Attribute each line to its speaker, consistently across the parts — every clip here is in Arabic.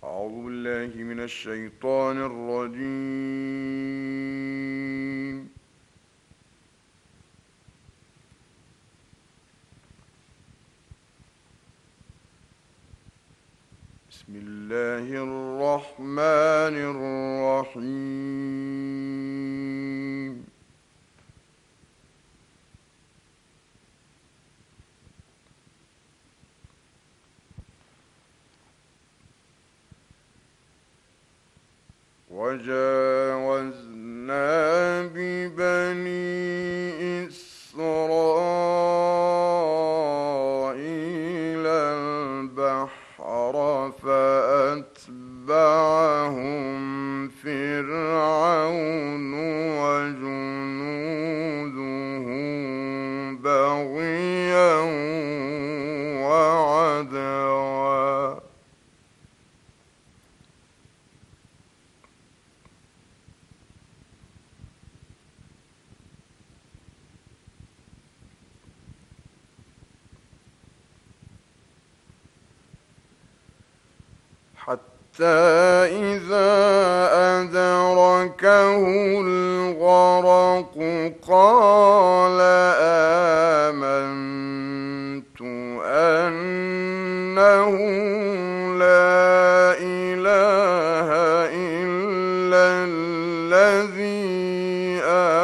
Speaker 1: أعوذ بالله من الشيطان الرجيم. بسم الله الرحمن الرحيم. وجاوزنا ببني إسرائيل البحر فأتبعهم فرعون وجنوده بغيا وعدوا. حتى إذا أدركه الغرق قال آمنت أنه لا إله إلا الذي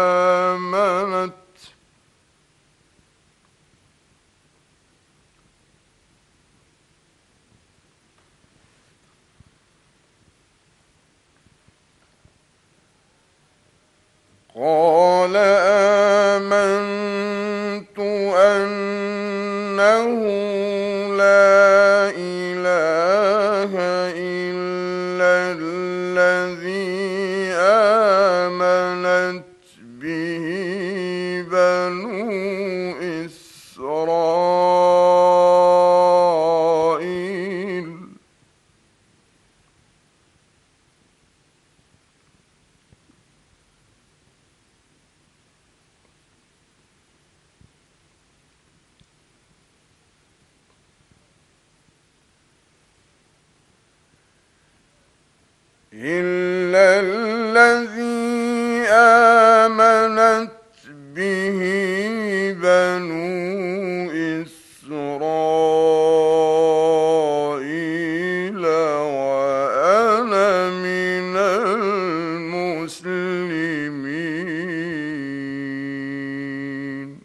Speaker 1: لا إله إلا الذي آمنت به بنو إسرائيل. إلا الذي آمنت به بنو إسرائيل وأنا من المسلمين.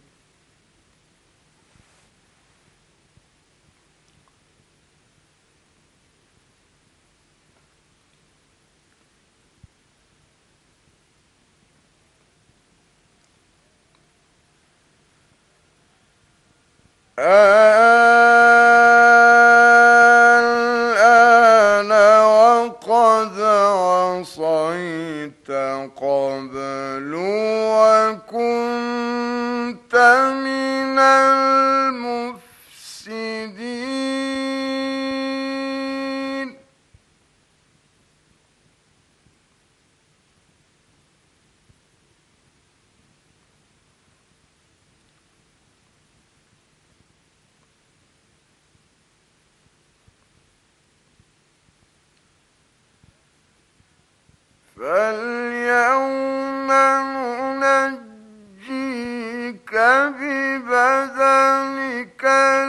Speaker 1: الآن وقد عصيت قبل وكنت من المفسدين. فاليوم ننجيك ببدنك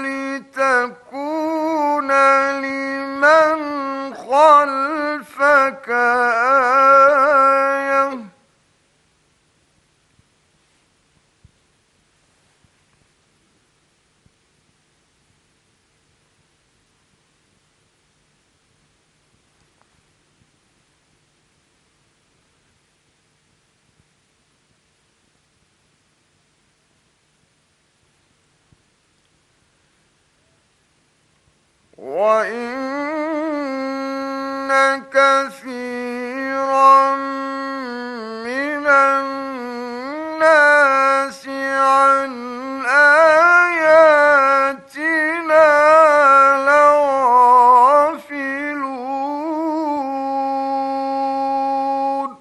Speaker 1: لتكون لمن خلفك آية. وإن كثيرا من الناس عن آياتنا لغافلون.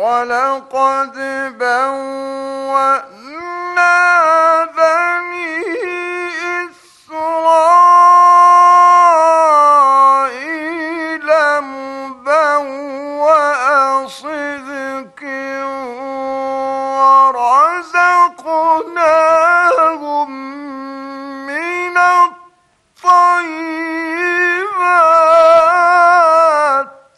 Speaker 1: ولقد بوأنا بني إسرائيل مبوأ صدق ورزقناهم من الطيبات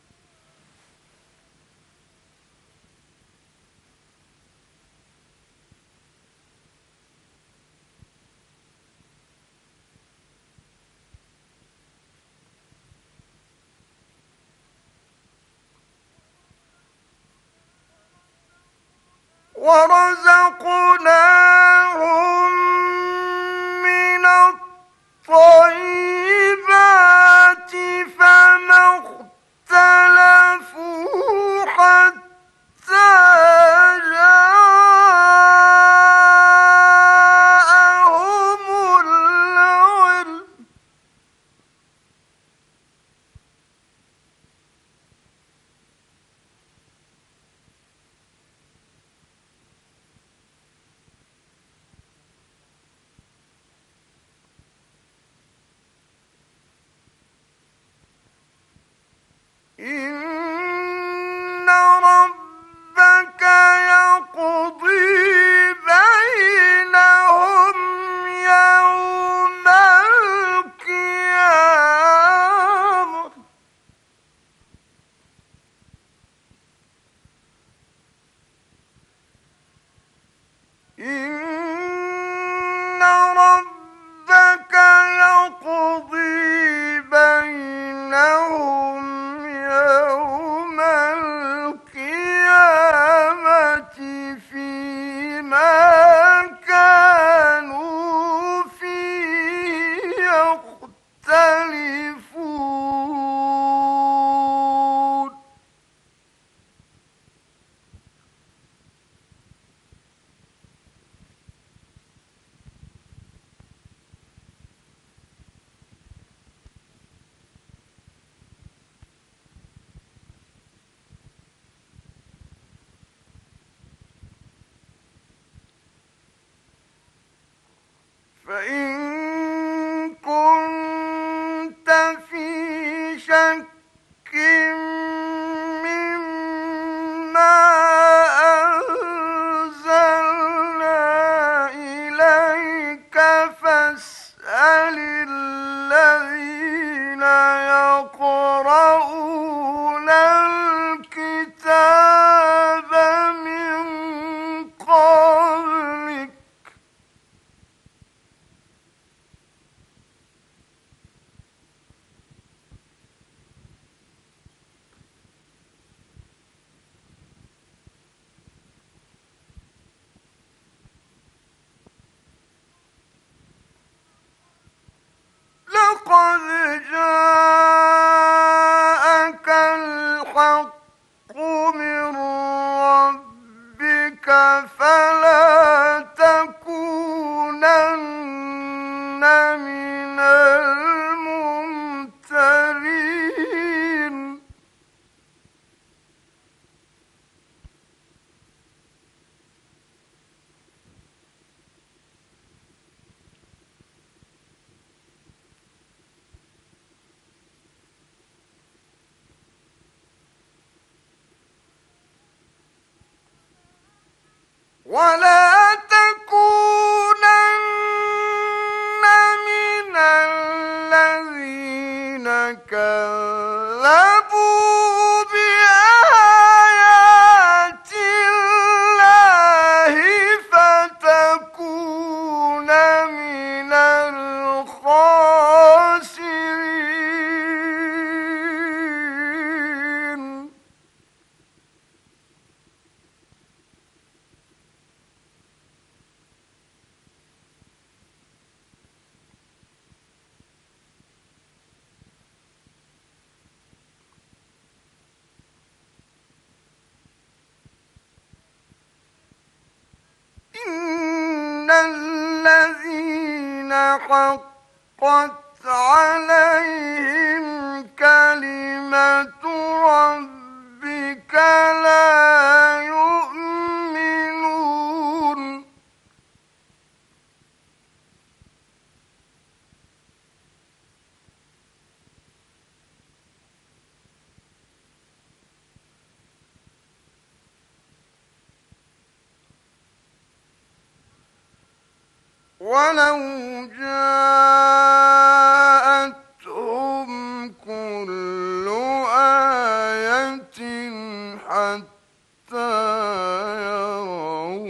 Speaker 1: ورزقناهم من الطيبات فما اختلفوا حتى جاءهم العلم إن ربك يقضي بينهم يوم القيامة إن ربك يقضي بينهم يوم القيامة فيما كانوا فيه يختلفون فإن كنت في شك مما أنزلنا إليك فاسأل الذين يقرؤون الكتاب من قبلك لقد جاءك الحق من ربك فلا تكونن من الممترين ولا تكونن من الذين كذبوا بآيات الله فتكون من الخاسرين إن الذين حقت عليهم كلمة ربهم ربك لا يؤمنون ولو جاءتهم كل آية حتى يروا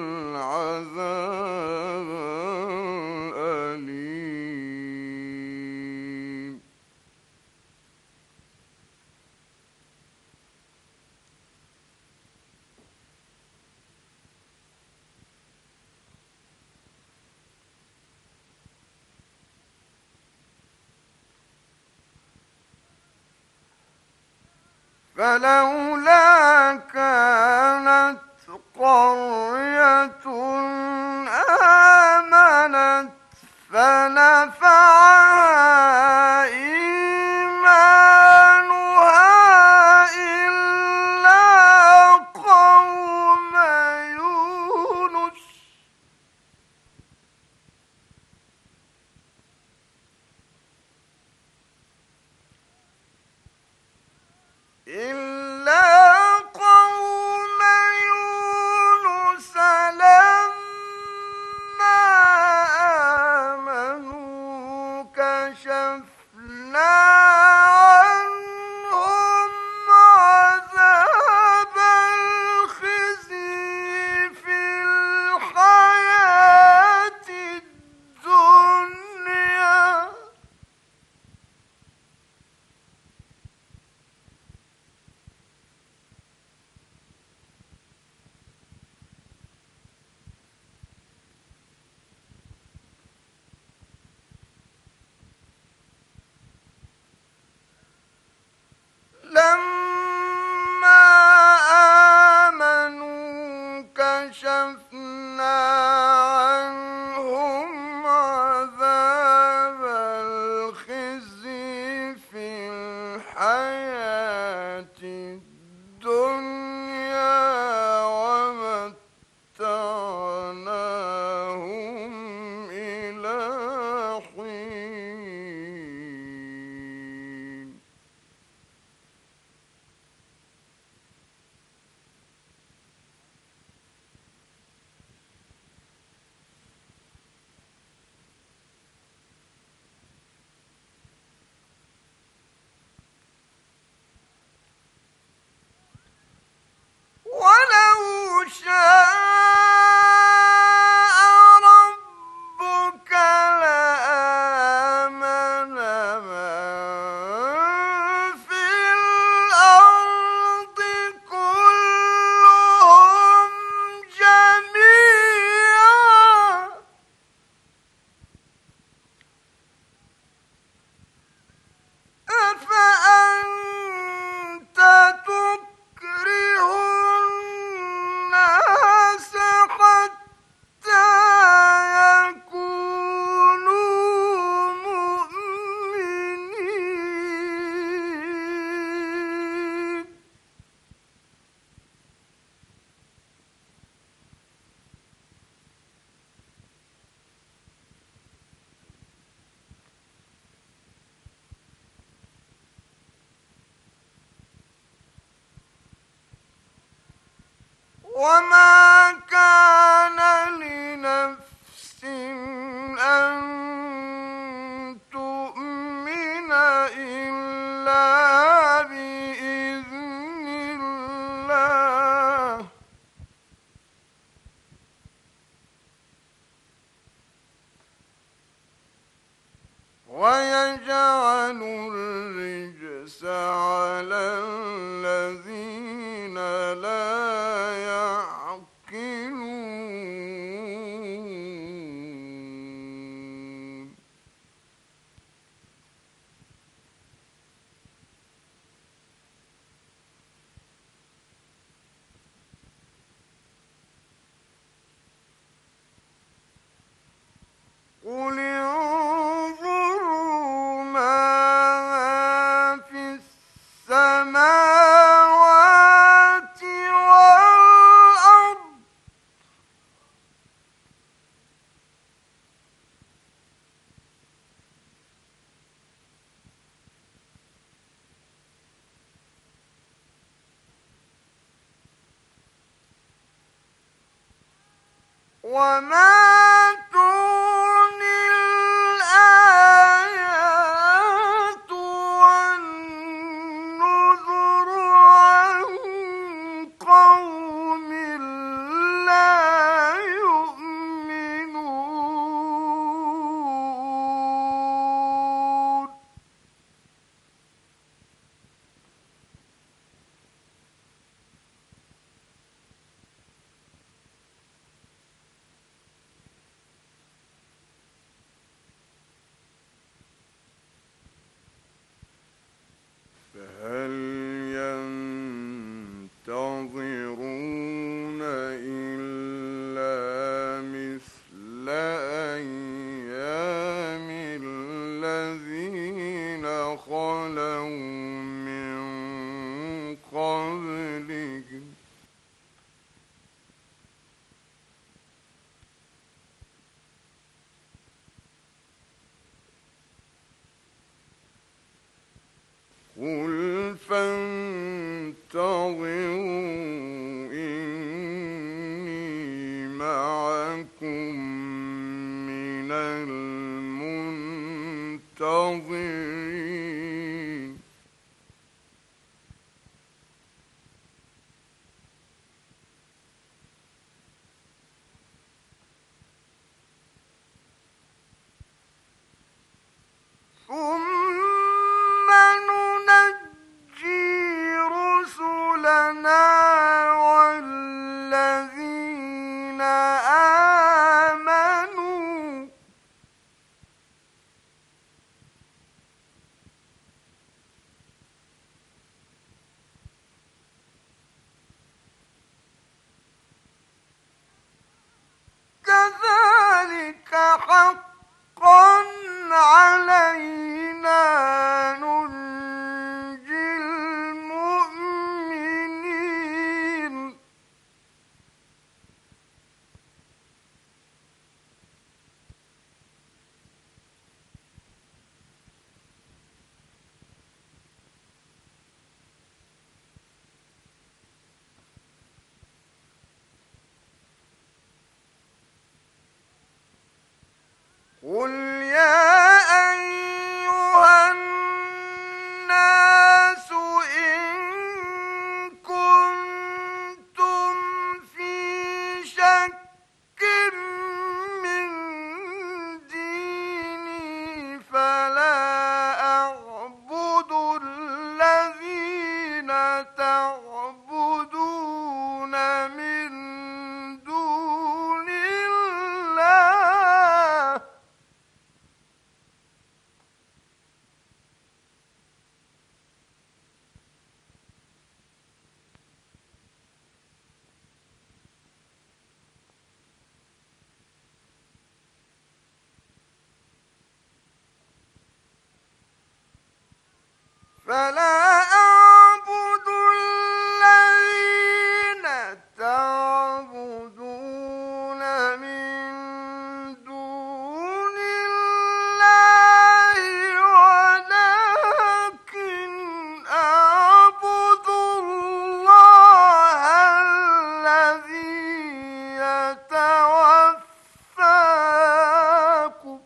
Speaker 1: العذاب الأليم فلولا كانت قرية آمنت فنفعها إيمانها إلا قوم يونس لما آمنوا كشفنا عنهم عذاب الخزي في الحياة الدنيا لما آمنوا كشفنا عنهم عذاب الخزي في الحياة الدنيا ومتعناهم إلى حين ولو شاء ربك لآمن من في الأرض كلهم جميعا أفأنت تكره الناس حتى يكونوا مؤمنين وما كان لنفس أن تؤمن إلا بإذن الله ويجعل الرجس على الذين لا يعقلون قل انظروا ماذا في وما تغني الآيات والنذر عن قوم لا يؤمنون. فهل ينتظرون إلا مثل أيام الذين خلوا من قبلهم قل فانتظروا إني معكم من المنتظرين. ثم ننجي رسلنا والذين آمنوا كذلك حقا علينا ننجي المؤمنين. قل يا أيها الناس إن كنتم في شك من ديني فلا أعبد الذين تعبدون من دون الله فلا أعبد الذين تعبدون من دون الله ولكن أعبد الله الذي يتوفاكم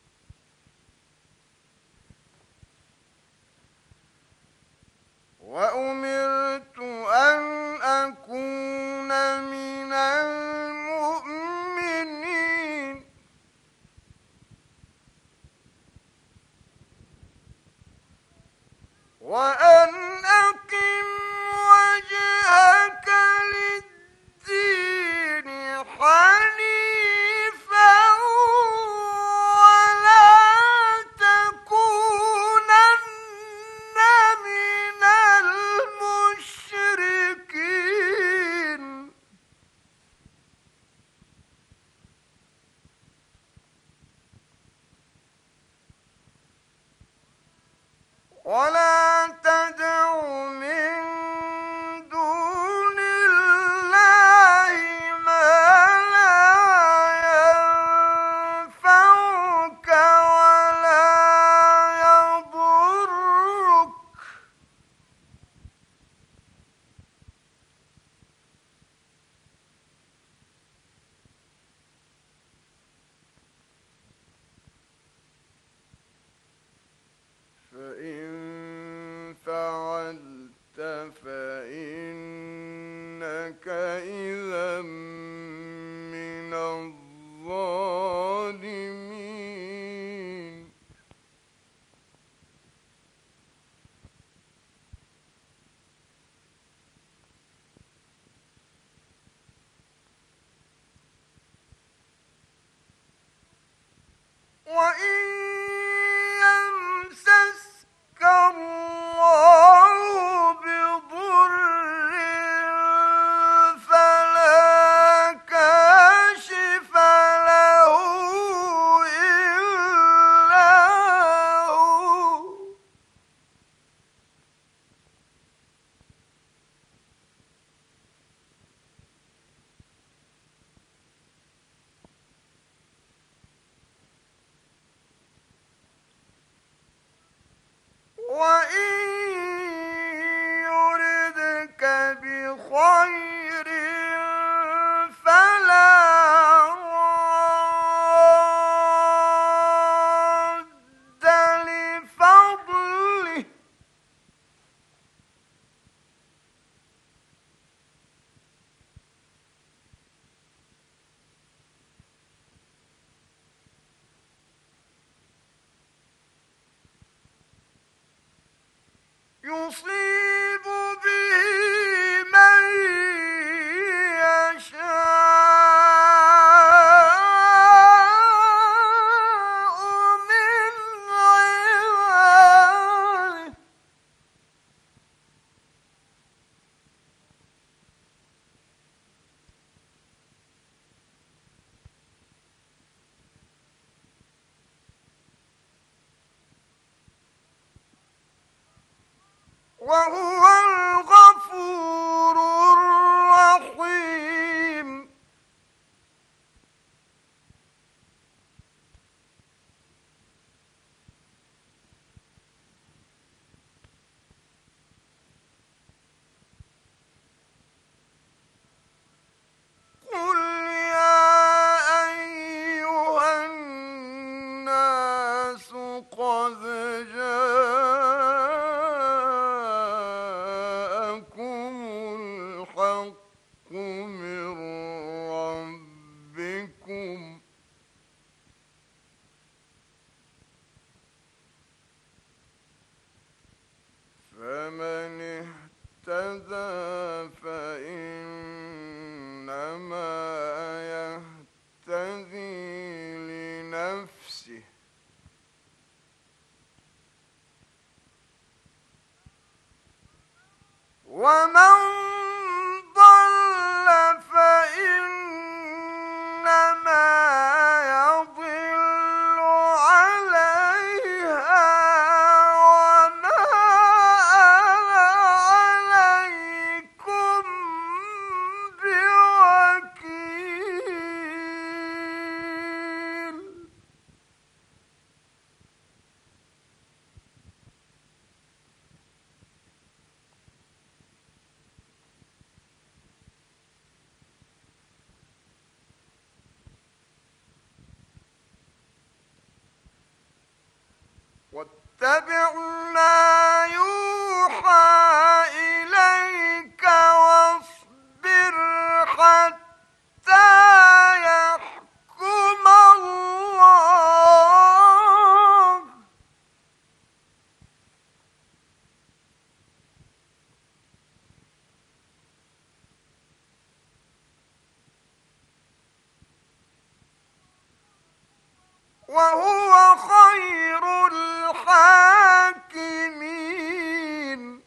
Speaker 1: وأمرت أن أكون من المؤمنين. وأن أقم وجهك للدين حنيفا ولا تكونن من المشركين. ولا تدع من دون الله ما لا ينفعك ولا يضرك. وإن يمسسك الله بضر فلا كاشف له إلا هو وإن يردك بخير فلا راد لفضله يصيب به من يشاء من عباده وهو الغفور الرحيم قل يا أيها الناس قد جاءكم الحق من ربكم فمن اهتدى فإنما يهتدي لنفسه ومن ضل فإنما يضل عليها وما أنا عليكم بوكيل واتبع ما يوحى إليك واصبر حتى يحكم الله وهو خير الحاكمين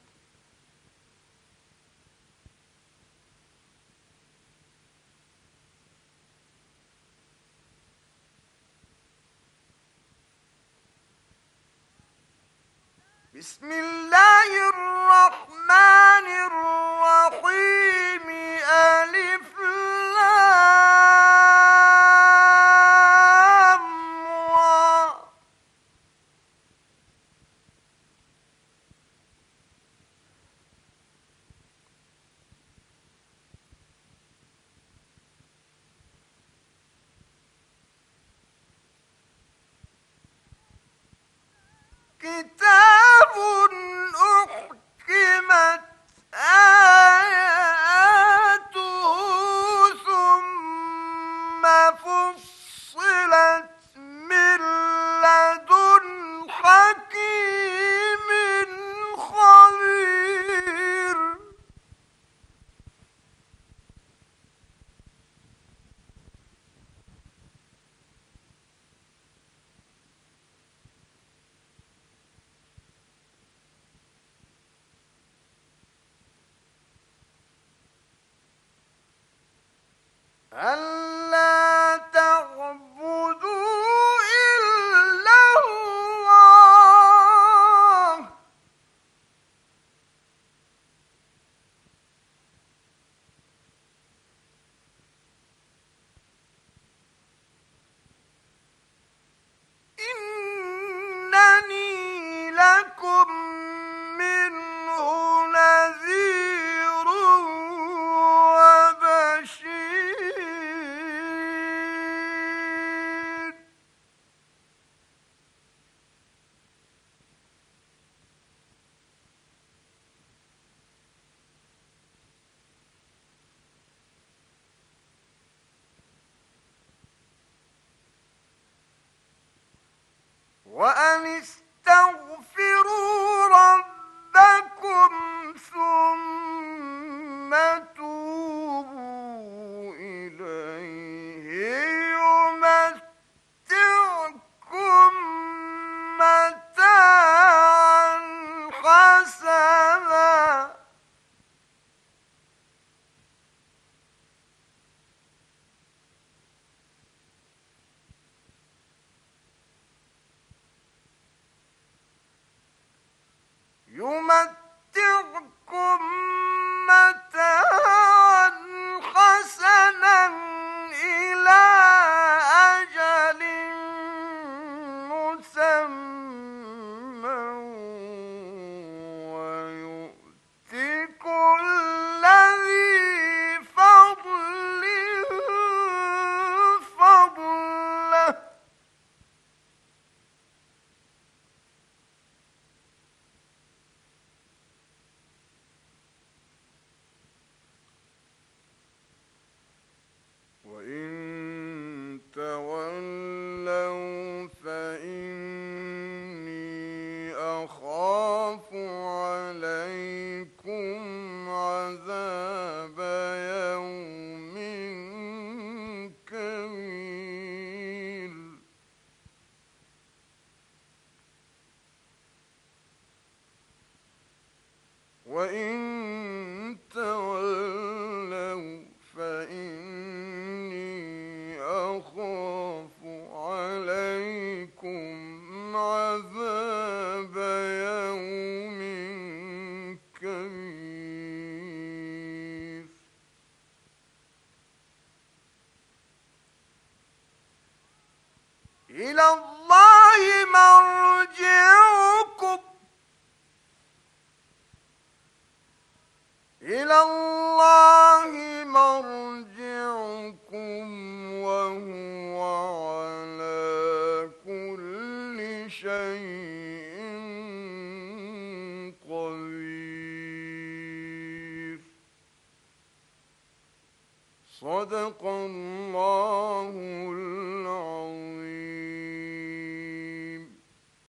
Speaker 1: بسم الله الرحمن الرحيم ألف لام را كتاب ألا تعبدوا إلا الله إنني لكم منه نذير وبشير وأن استغفروا ربكم ثم توبوا إليه يمتعكم متاعا حسنا يمتعكم متاعا حسنا إلى أجل مسمى ويؤت كل ذي فضل فضله وإن تولوا فإني أخاف عليكم عذاب يوم كبير وإن تولوا فإني أخاف عليكم عذاب يوم كبير إلى الله مرجعكم إلى الله مرجعكم وهو على كل شيء قدير صدق الله